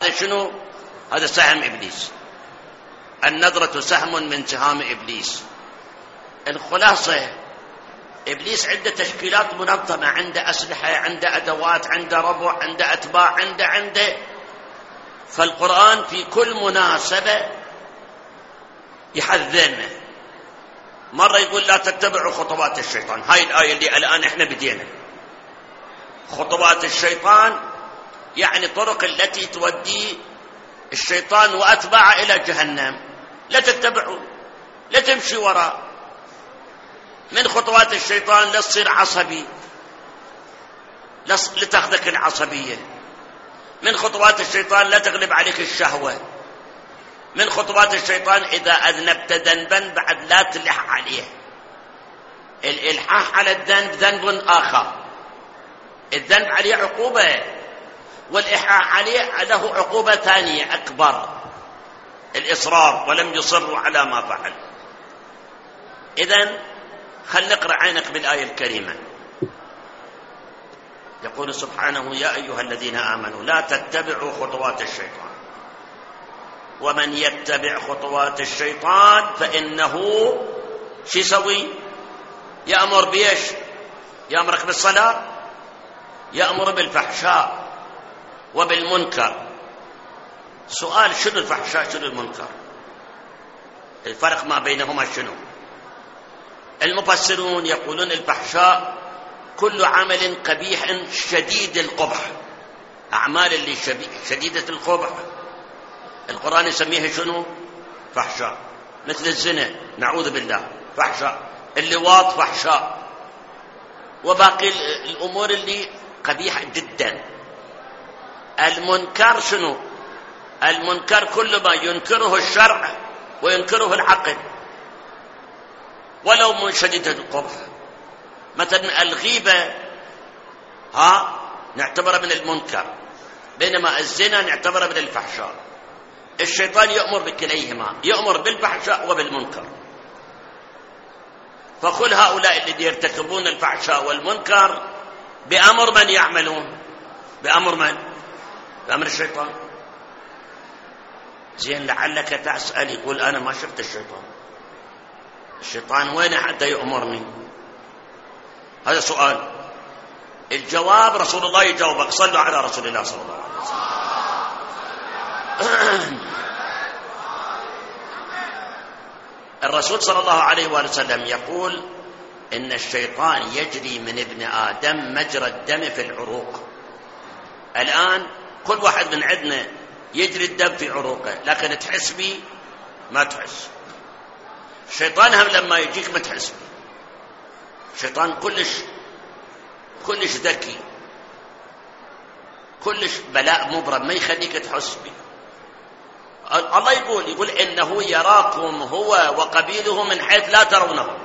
هذا شنو؟ هذا سهم إبليس. النظرة سهم من سهام إبليس. الخلاصة إبليس عنده تشكيلات منظمة، عنده أسلحة، عنده أدوات، عنده ربع، عنده أتباع، عنده. فالقرآن في كل مناسبة يحذرنا. مرة يقول لا تتبعوا خطوات الشيطان، هاي الآية اللي الآن احنا بدينا. خطوات الشيطان يعني طرق التي تودي الشيطان وأتباعه إلى جهنم، لا تتبعوا، لا تمشي وراء. من خطوات الشيطان لا تصير عصبي، لتاخذك العصبية. من خطوات الشيطان لا تغلب عليك الشهوة. من خطوات الشيطان إذا أذنبت ذنبا بعد لا تلح عليه. الإلحاح على الذنب ذنب آخر، الذنب عليه عقوبة، والإلحاح عليه له عقوبة ثانية أكبر، الإصرار ولم يصروا على ما فعل. إذن خل نقرأ عينك بالآية الكريمة. يقول سبحانه يا أيها الذين آمنوا لا تتبعوا خطوات الشيطان ومن يتبع خطوات الشيطان فإنه شو يسوي؟ يأمر بيش؟ يأمرك بالصلاة، يأمر بالفحشاء وبالمنكر. سؤال، شنو الفحشاء شنو المنكر؟ الفرق ما بينهما شنو؟ المفسرون يقولون الفحشاء كل عمل قبيح شديد القبح، أعمال اللي شديدة القبح القرآن يسميها شنو؟ فحشاء. مثل الزنا نعوذ بالله فحشاء، اللواط فحشاء، وباقي الأمور اللي قبيحة جدا. المنكر شنو؟ المنكر كل ما ينكره الشرع وينكره العقل ولو من شديدة القبح. مثلا الغيبة نعتبرها من المنكر، بينما الزنا نعتبرها من الفحشاء. الشيطان يأمر بكليهما، يأمر بالفحشاء وبالمنكر. فكل هؤلاء الذين يرتكبون الفحشاء والمنكر بأمر من يعملون؟ بأمر من؟ بأمر الشيطان. زين، لعلك تسأل يقول أنا ما شفت الشيطان، الشيطان وين حتى يأمرني؟ هذا سؤال. الجواب رسول الله يجاوبك. صلوا على رسول الله صلى الله عليه وسلم. الرسول صلى الله عليه وسلم يقول إن الشيطان يجري من ابن آدم مجرى الدم في العروق. الآن كل واحد من عندنا يجري الدم في عروقه، لكن تحس بي ما تحس. الشيطان هم لما يجيك ما تحس بي. الشيطان كلش ذكي، كلش بلاء مبرم، ما يخليك تحس بي. الله يقول إنه يراكم هو وقبيله من حيث لا ترونه.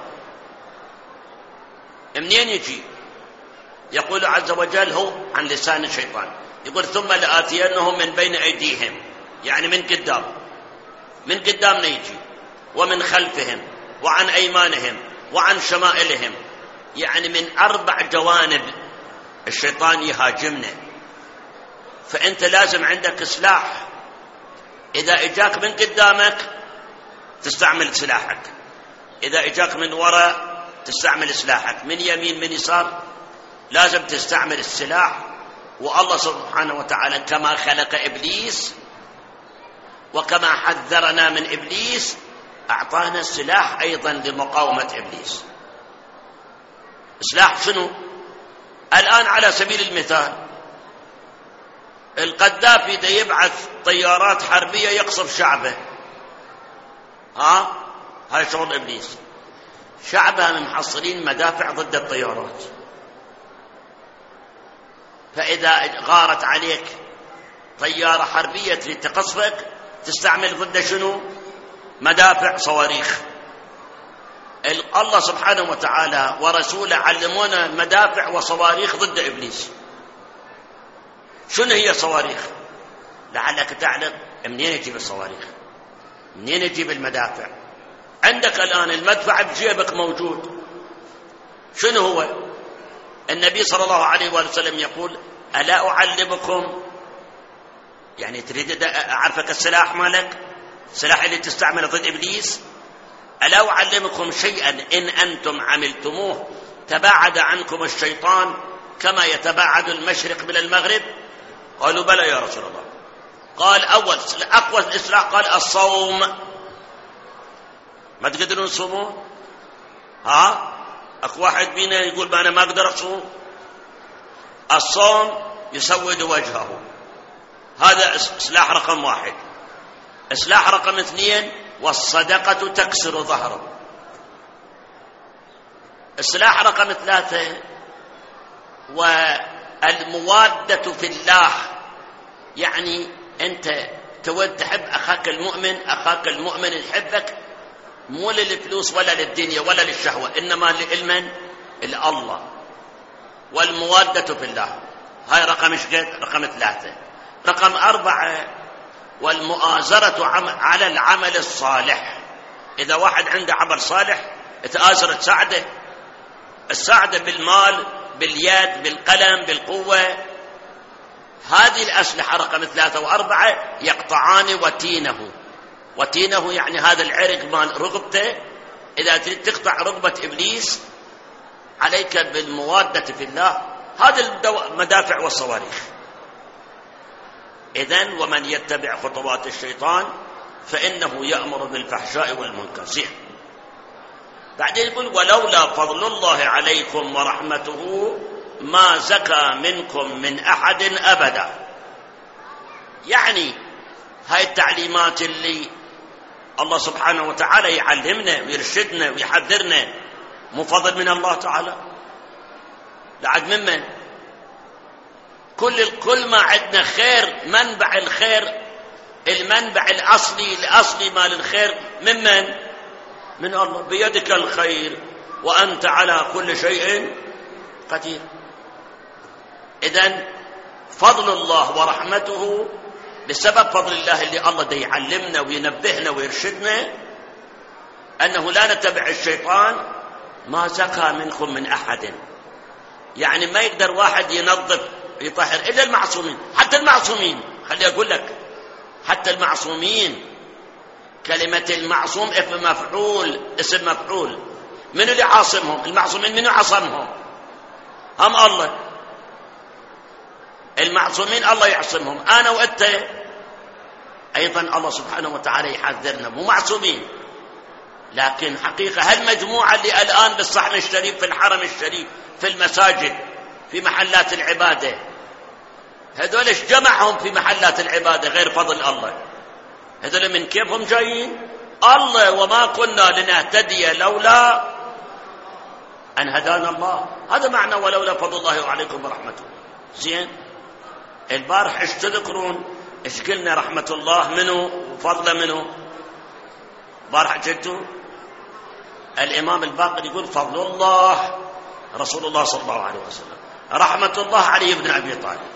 منين يجي؟ يقول عز وجل هو عن لسان الشيطان، يقول ثم لآتينهم من بين أيديهم، يعني من قدامنا يجي، ومن خلفهم، وعن أيمانهم، وعن شمائلهم، يعني من 4 جوانب الشيطان يهاجمنا. فأنت لازم عندك سلاح. إذا إجاك من قدامك تستعمل سلاحك، إذا إجاك من وراء تستعمل سلاحك، من يمين من يسار لازم تستعمل السلاح. والله سبحانه وتعالى كما خلق إبليس وكما حذرنا من إبليس أعطانا السلاح أيضا لمقاومة إبليس. سلاح شنو؟ الآن على سبيل المثال القذافي إذا يبعث طيارات حربية يقصف شعبه، هاي شغل إبليس. شعبها محصلين مدافع ضد الطيارات، فإذا غارت عليك طيارة حربية تريد تقصفك تستعمل ضد شنو؟ مدافع، صواريخ. الله سبحانه وتعالى ورسوله علمونا مدافع وصواريخ ضد إبليس. شنو هي صواريخ؟ لعلك تعلم منين يجيب الصواريخ، منين يجيب المدافع. عندك الآن المدفع بجيبك موجود. شنو هو؟ النبي صلى الله عليه وسلم يقول ألا أعلمكم يعني تريد أعرفك السلاح مالك، السلاح اللي تستعمله ضد إبليس؟ ألا أعلمكم شيئا إن أنتم عملتموه تباعد عنكم الشيطان كما يتباعد المشرق من المغرب؟ قالوا بلى يا رسول الله. قال أقوى الإسلاح قال الصوم. ما تقدرون تصوموا؟ أكو واحد بينا يقول أنا ما أقدر أصوم. الصوم يسود وجهه، هذا سلاح رقم 1. سلاح رقم 2 والصدقة تكسر ظهره. السلاح رقم 3 والموادة في الله، يعني أنت تود تحب أخاك المؤمن يحبك، مو للفلوس ولا للدنيا ولا للشهوة، إنما للمن؟ لله. والموادة في الله، هاي رقم رقم 3. رقم 4 والمؤازرة على العمل الصالح. إذا واحد عنده عمل صالح تآزر تساعده بالمال، باليد، بالقلم، بالقوة. هذه الأسلحة رقم 3 و4 يقطعان وتينه يعني هذا العرق مال رقبته. إذا تريد تقطع رقبة إبليس عليك بالموادة في الله، هذا المدافع والصواريخ. إذن ومن يتبع خطوات الشيطان فإنه يأمر بالفحشاء والمنكر. بعدين يقول ولولا فضل الله عليكم ورحمته ما زكى منكم من أحد أبدا. يعني هاي التعليمات اللي الله سبحانه وتعالى يعلمنا ويرشدنا ويحذرنا مو فضل من الله تعالى، لعد ممن؟ كل ما عندنا خير، منبع الخير، المنبع الأصلي مال الخير ممن؟ من الله. بيدك الخير وأنت على كل شيء قدير. إذن فضل الله ورحمته بسبب فضل الله اللي الله دا يعلمنا وينبهنا ويرشدنا أنه لا نتبع الشيطان. ما زكى منكم من أحد، يعني ما يقدر واحد ينظف يطهر إلا المعصومين. حتى المعصومين، خلي أقول لك، حتى المعصومين، كلمة المعصوم اسم مفعول. من اللي عاصمهم؟ المعصومين. من عصمهم؟ هم الله. المعصومين الله يعصمهم. أنا وأنت أيضا الله سبحانه وتعالى يحذرنا، مو معصومين. لكن حقيقة هالمجموعة اللي الآن بالصحن الشريف، في الحرم الشريف، في المساجد، في محلات العبادة، هذول ايش جمعهم في محلات العبادة غير فضل الله؟ هذول من كيفهم جايين؟ الله وما كنا لنهتدي لولا أن هدانا الله. هذا معنى ولولا فضل الله عليكم ورحمته. زين، البارح ايش تذكرون؟ ايش قلنا؟ رحمة الله منه وفضل منه. بارح جدوا الإمام الباقر يقول فضل الله رسول الله صلى الله عليه وسلم، رحمة الله علي بن أبي طالب.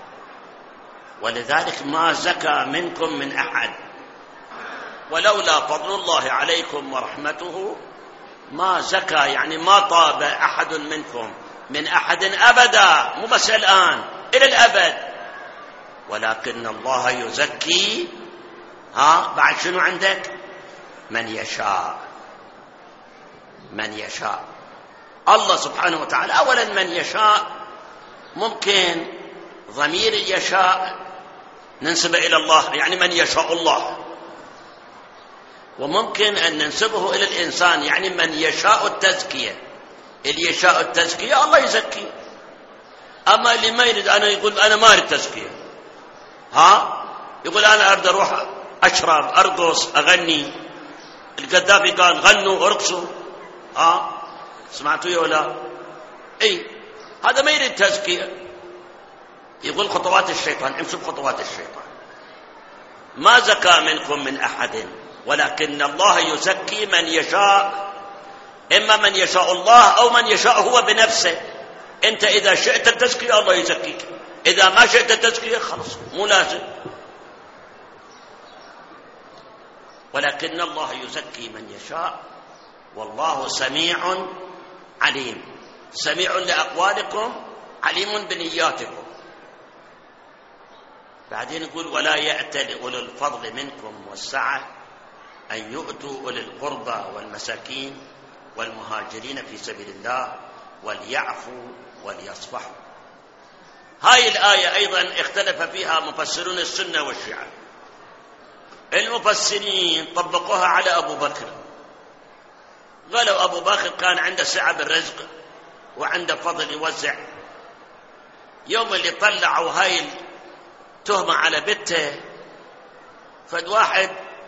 ولذلك ما زكى منكم من أحد. ولولا فضل الله عليكم ورحمته ما زكى، يعني ما طاب أحد منكم من أحد أبدا، مو بس الآن، إلى الأبد. ولكن الله يزكي بعد شنو عندك؟ من يشاء. الله سبحانه وتعالى أولا من يشاء، ممكن ضمير يشاء ننسبه إلى الله، يعني من يشاء الله، وممكن أن ننسبه إلى الإنسان، يعني من يشاء التزكية. اللي يشاء التزكية الله يزكي. أما اللي ما يريد، أنا يقول أنا ما أريد تزكية، يقول أنا أريد أروح أشرب، أرقص، أغني. القذافي قال غنوا ارقصوا، سمعتوا يا ولا؟ هذا ما يريد تزكية. يقول خطوات الشيطان، امشوا بخطوات الشيطان. ما زكى منكم من أحد ولكن الله يزكي من يشاء، إما من يشاء الله أو من يشاء هو بنفسه. أنت إذا شئت التزكية الله يزكيك، إذا ما شئت التزكية خلص مو لازم. ولكن الله يزكي من يشاء والله سميع عليم. سميع لأقوالكم، عليم بنياتكم. بعدين يقول ولا يأتل أولو الفضل منكم والسعة أن يؤتوا أولي القربى والمساكين والمهاجرين في سبيل الله وليعفوا وليصفحوا. هاي الآية أيضا اختلف فيها مفسرون السنة والشيعة. المفسرين طبقوها على أبو بكر، قالوا أبو بكر كان عنده سعة بالرزق وعنده فضل يوزع. يوم اللي طلعوا هاي التهمة على بنته، فد واحد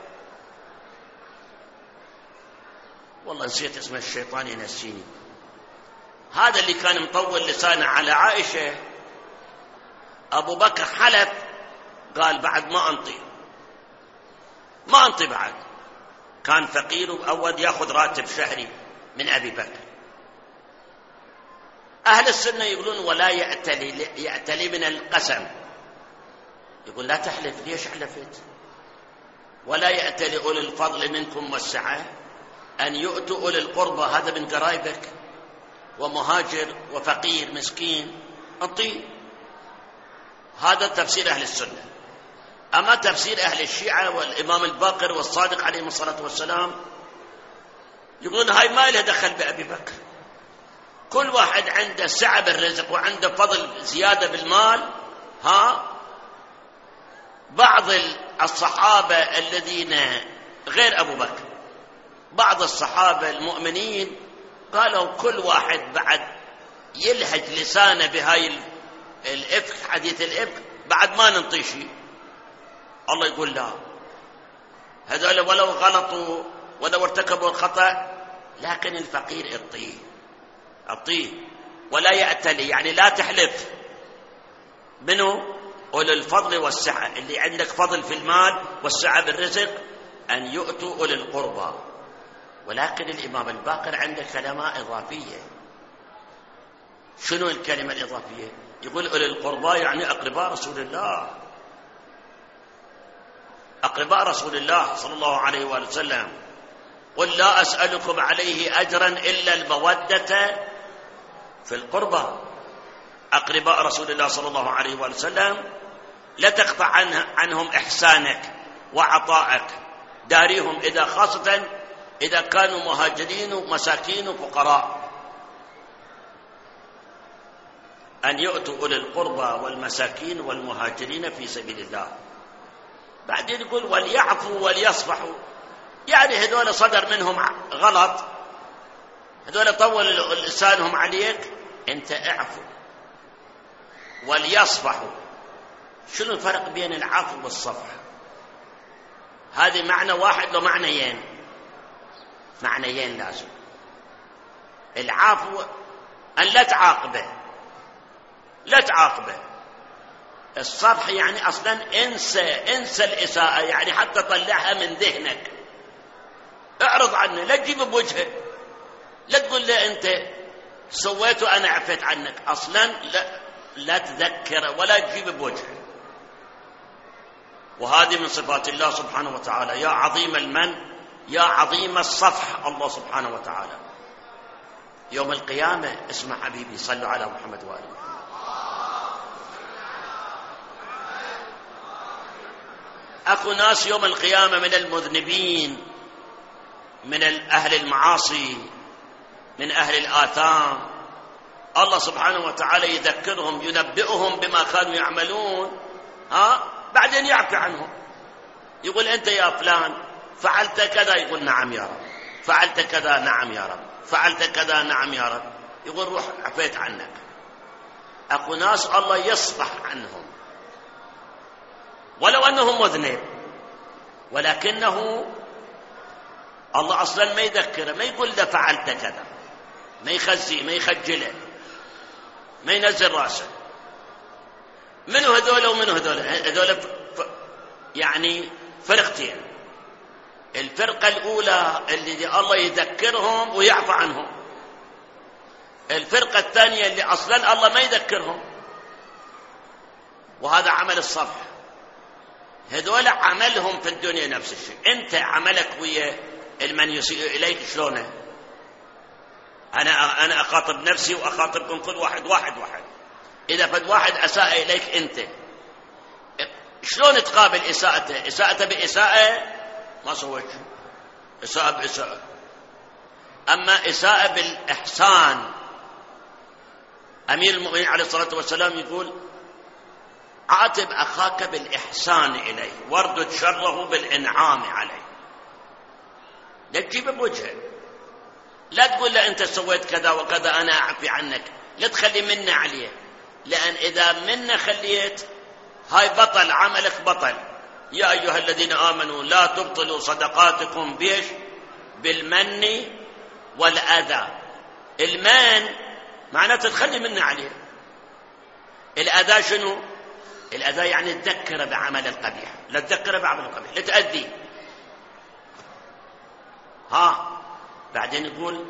والله نسيت اسمه، الشيطان ينسيني، هذا اللي كان مطول لسانه على عائشة، أبو بكر حلف قال بعد ما أنطي بعد. كان فقير وأود يأخذ راتب شهري من أبي بكر. أهل السنة يقولون ولا يأتلي من القسم، يقول لا تحلف، ليش حلفت؟ ولا يأتلي أولي الفضل منكم والسعة أن يؤتوا أولي القربى، هذا من قرايبك، ومهاجر وفقير مسكين أنطيه. هذا تفسير أهل السنة. أما تفسير أهل الشيعة والإمام الباقر والصادق عليهم الصلاة والسلام يقولون هاي ما لها دخل بأبي بكر، كل واحد عنده سعة بالرزق وعنده فضل زيادة بالمال. بعض الصحابة الذين غير أبو بكر، بعض الصحابة المؤمنين قالوا كل واحد بعد يلهج لسانه بهاي الإفك، حديث الإفك، بعد ما ننطي شيء. الله يقول لا، هذول ولو غلطوا ولو ارتكبوا الخطأ، لكن الفقير اعطيه. ولا يأتلي يعني لا تحلف. منه أولي الفضل والسعة، اللي عندك فضل في المال والسعة بالرزق، أن يؤتوا أولي القربى. ولكن الإمام الباقر عنده كلمة إضافية. شنو الكلمة الإضافية؟ يقول أولي القربى يعني أقرباء رسول الله، أقرباء رسول الله صلى الله عليه وآله وسلم. قل لا أسألكم عليه أجرا إلا المودة في القربى. أقرباء رسول الله صلى الله عليه وآله وسلم لا تقطع عنهم إحسانك وعطائك، داريهم، إذا خاصة إذا كانوا مهاجرين ومساكين وفقراء. أن يؤتوا أولي القربى والمساكين والمهاجرين في سبيل الله. بعدين يقول وليعفوا وليصفحوا، يعني هذول صدر منهم غلط، هذول طول لسانهم عليك، أنت اعفو وليصفحوا. شنو الفرق بين العفو والصفح؟ هذه معنى واحد لو معنيين لازم. العفو أن لا تعاقبه. الصفح يعني أصلا انسى الإساءة، يعني حتى طلعها من ذهنك، اعرض عنه، لا تجيب بوجهه، لا تقول له أنت سويت وأنا عفيت عنك، أصلا لا تذكر ولا تجيب بوجهه. وهذه من صفات الله سبحانه وتعالى، يا عظيم المن، يا عظيم الصفح، الله سبحانه وتعالى. يوم القيامة اسمع حبيبي، صلوا على محمد وآله. أكو ناس يوم القيامة من المذنبين، من أهل المعاصي، من أهل الآثام، الله سبحانه وتعالى يذكرهم، ينبئهم بما كانوا يعملون، بعدين يعفي عنهم. يقول أنت يا فلان فعلت كذا، يقول نعم يا رب، فعلت كذا، نعم يا رب، فعلت كذا، نعم يا رب، يقول روح عفيت عنك. أكو ناس الله يصفح عنهم ولو أنهم مذنب، ولكنه الله أصلا ما يذكره، ما يقول له فعلت كذا، ما يخزي، ما يخجله، ما ينزل راسه. منو هذول ومنو هذول يعني فرقتين. الفرقة الأولى اللي الله يذكرهم ويعفى عنهم، الفرقة الثانية اللي أصلا الله ما يذكرهم، وهذا عمل الصفح. هذول عملهم في الدنيا نفس الشيء. أنت عملك ويا المن يسيء إليك شلونه؟ أنا أخاطب نفسي وأخاطبكم كل واحد. إذا فد واحد أساء إليك، أنت شلون تقابل إساءته؟ إساءته بإساءة ما سويت شيء، إساءة بإساءة. أما إساءة بالإحسان، أمير المؤمنين عليه الصلاة والسلام يقول عاتب أخاك بالإحسان إليه واردد شره بالإنعام عليه. لا تجيب بوجهه، لا تقول له أنت سويت كذا وكذا أنا أعفي عنك، لا تخلي منه عليه، لأن إذا منه خليت هاي بطل، عملك بطل. يا أيها الذين آمنوا لا تبطلوا صدقاتكم بيش بالمن والأذى. المن معناته تخلي منه عليه، الأذى شنو؟ الأذى يعني تذكره بعمل القبيح، لا تذكره بعمل القبيح، لا تأذي. بعدين يقول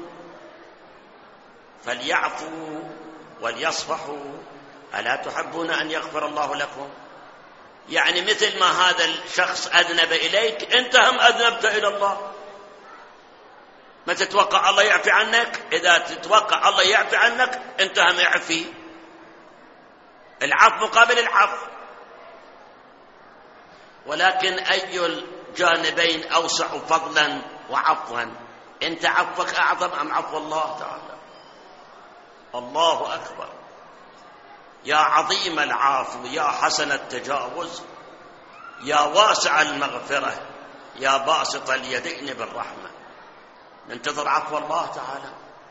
فليعفوا وليصفحوا ألا تحبون أن يغفر الله لكم؟ يعني مثل ما هذا الشخص أذنب إليك أنت هم أذنبت إلى الله. ما تتوقع الله يعفي عنك؟ إذا تتوقع الله يعفي عنك أنت هم يعفي. العفو مقابل العفو. ولكن أي الجانبين أوسع فضلا وعفوا؟ أنت عفوك أعظم أم عفو الله تعالى؟ الله أكبر. يا عظيم العفو، يا حسن التجاوز، يا واسع المغفرة، يا باسط اليدين بالرحمة. ننتظر عفو الله تعالى.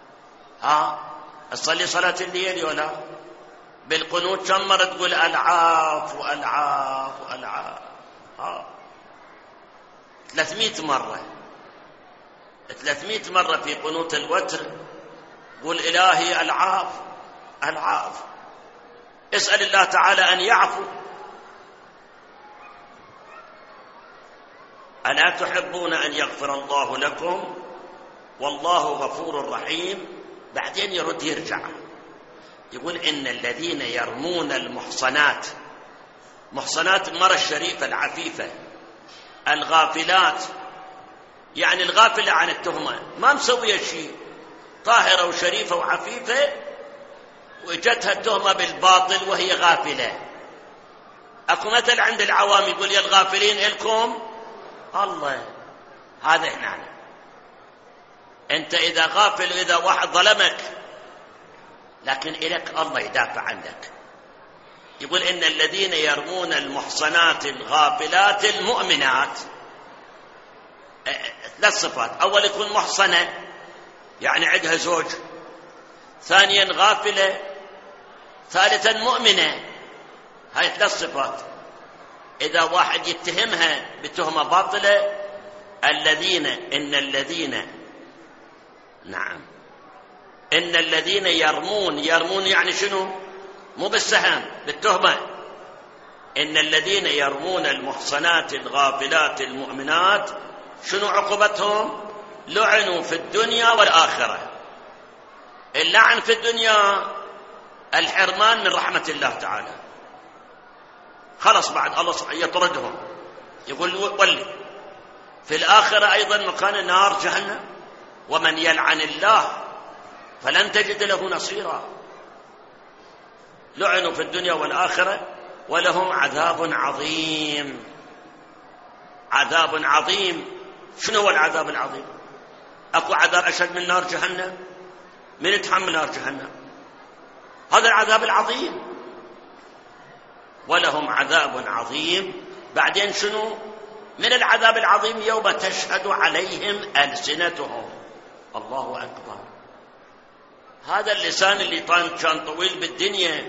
تصلي صلاة الليل ولا بالقنوت كم مرة تقول العفو العفو العفو؟ 300 مرة، 300 مرة في قنوت الوتر قل إلهي العفو العفو. اسأل الله تعالى أن يعفو. ألا تحبون أن يغفر الله لكم والله غفور رحيم؟ بعدين يرد يرجع يقول إن الذين يرمون المحصنات، محصنات المرأة الشريفة العفيفة الغافلات، يعني الغافلة عن التهمة، ما مسوية شيء، طاهرة وشريفة وعفيفة وجتها التهمة بالباطل وهي غافلة. أكو مثل عند العوام يقول يا الغافلين إلكم الله. هذا هنا أنت إذا غافل وإذا واحد ظلمك لكن إلك الله يدافع عنك. يقول إن الذين يرمون المحصنات الغافلات المؤمنات، 3 صفات. أول يكون محصنة يعني عندها زوج، ثانيا غافلة، ثالثا مؤمنة. هاي 3 صفات. إذا واحد يتهمها بتهمة باطلة، إن الذين يرمون يعني شنو؟ مو بالسهم، بالتهمة. إن الذين يرمون المحصنات الغافلات المؤمنات شنو عقوبتهم؟ لعنوا في الدنيا والآخرة. اللعن في الدنيا الحرمان من رحمة الله تعالى، خلص بعد الله يطردهم، يقول ولي. في الآخرة أيضا مكان نار جهنم، ومن يلعن الله فلن تجد له نصيرا. لعنوا في الدنيا والآخرة ولهم عذاب عظيم. عذاب عظيم. شنو هو العذاب العظيم؟ أكو عذاب أشد من نار جهنم؟ من يتحمل نار جهنم؟ هذا العذاب العظيم. ولهم عذاب عظيم. بعدين شنو من العذاب العظيم؟ يوم تشهد عليهم ألسنتهم. الله أكبر. هذا اللسان اللي كان طويل بالدنيا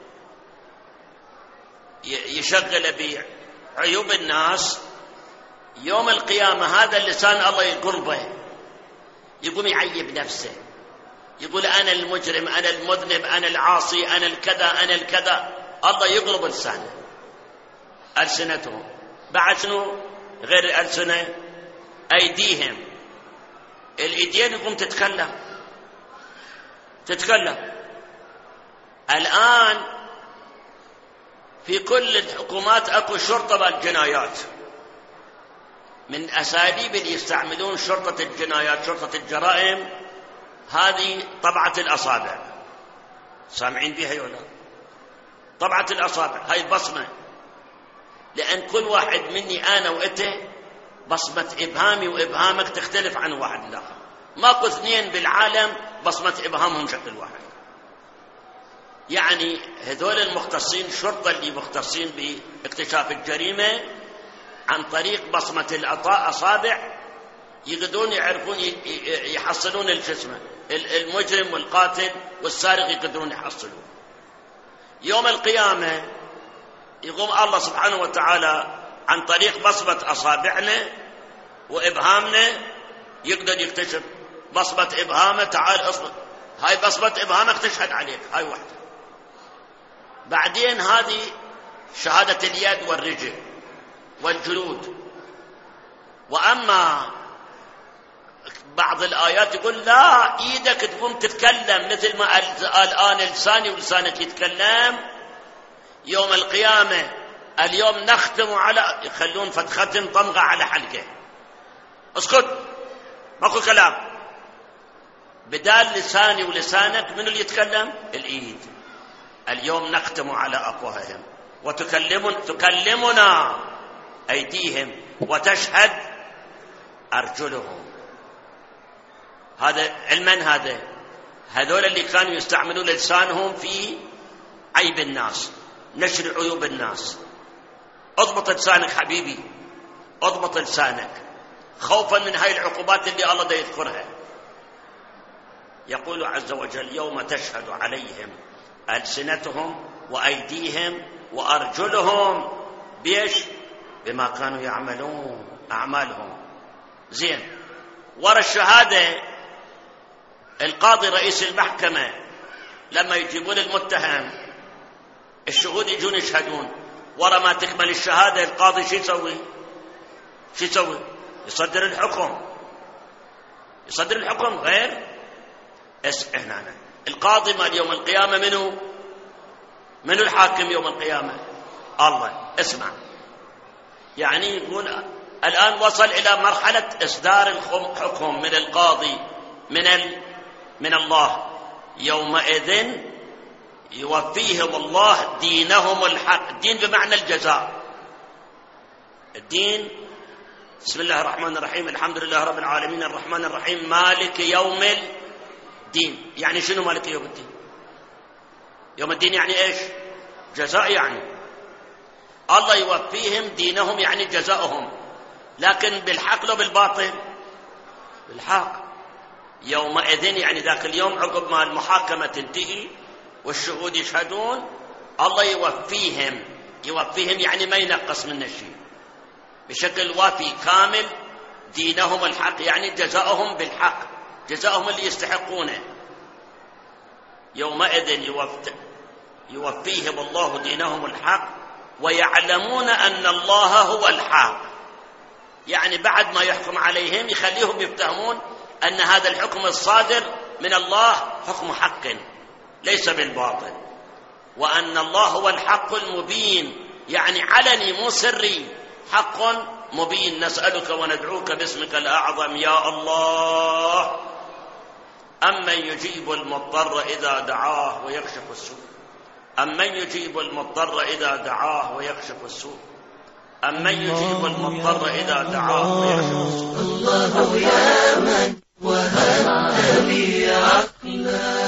يشغل بعيوب الناس، يوم القيامة هذا اللسان الله يقربه، يقوم يعيب نفسه، يقول أنا المجرم، أنا المذنب، أنا العاصي، أنا الكذا، أنا الكذا. الله يقرب لسانه. ألسنتهم. بعد شنو غير الألسنة؟ أيديهم. الإيدين يقوم تتكلم. الآن في كل الحكومات أكو شرطة بالجنايات. من أساليب اللي يستعملون شرطة الجنايات، شرطة الجرائم، هذه طبعة الأصابع. سامعين بها ولا؟ طبعة الأصابع، هاي البصمة. لأن كل واحد مني أنا وأنت بصمة إبهامي وإبهامك تختلف عن واحد الآخر. ماكو اثنين بالعالم بصمة إبهامهم شكل واحد. يعني هذول المختصين الشرطة اللي مختصين باكتشاف الجريمة عن طريق بصمة الأصابع يقدرون يعرفون يحصلون الجسم المجرم والقاتل والسارق، يقدرون يحصلون. يوم القيامة يقوم الله سبحانه وتعالى عن طريق بصمة أصابعنا وإبهامنا يقدر يكتشف بصمة إبهامه. تعال أصبر، هاي بصمة إبهامك تشهد عليك، هاي واحدة. بعدين هذه شهادة اليد والرجل والجلود. وأما بعض الآيات يقول لا، إيدك تقوم تتكلم مثل ما الآن لساني ولسانك يتكلم. يوم القيامة اليوم نختم على، يخلون فتختم طمغة على حلقه، اسكت ماكو كلام. بدال لساني ولسانك من اللي يتكلم؟ الإيد. اليوم نختم على أفواههم وتكلمنا أيديهم وتشهد أرجلهم. هذا علما هذول اللي كانوا يستعملون لسانهم في عيب الناس، نشر عيوب الناس. اضبط لسانك حبيبي، اضبط لسانك خوفا من هاي العقوبات اللي الله دا يذكرها. يقول عز وجل يوم تشهد عليهم ألسنتهم وأيديهم وأرجلهم بيش بما كانوا يعملون أعمالهم. زين، ورا الشهادة القاضي رئيس المحكمة لما يجيبون المتهم الشهود يجون يشهدون، ورا ما تكمل الشهادة القاضي شو يسوي؟ يصدر الحكم غير هنا القاضي مال يوم القيامة منو الحاكم يوم القيامة؟ الله. اسمع، يعني يقول الآن وصل إلى مرحلة إصدار الحكم من القاضي من الله. يومئذ يوفيهم الله دينهم الحق. الدين بمعنى الجزاء. الدين بسم الله الرحمن الرحيم الحمد لله رب العالمين الرحمن الرحيم مالك يوم الدين. يعني شنو مالك يوم الدين؟ يوم الدين يعني ايش؟ جزاء. يعني الله يوفيهم دينهم يعني جزاؤهم، لكن بالحق لو بالباطل؟ بالحق. يومئذ يعني ذاك اليوم عقب ما المحاكمة تنتهي والشهود يشهدون الله يوفيهم يعني ما ينقص منه شيء، بشكل وافي كامل دينهم الحق، يعني جزاؤهم بالحق، جزاؤهم اللي يستحقونه. يومئذ يوفيهم الله دينهم الحق ويعلمون أن الله هو الحق. يعني بعد ما يحكم عليهم يخليهم يفتهمون أن هذا الحكم الصادر من الله حكم حق ليس بالباطل، وأن الله هو الحق المبين، يعني علني مو سري، حق مبين. نسألك وندعوك باسمك الأعظم يا الله. أمن يجيب المضطر إذا دعاه ويكشف السوء، أمن يجيب المضطر إذا دعاه ويكشف السوء، أمن يجيب المضطر إذا دعاه ويكشف السوء. الله يا من وهبت لي عقلا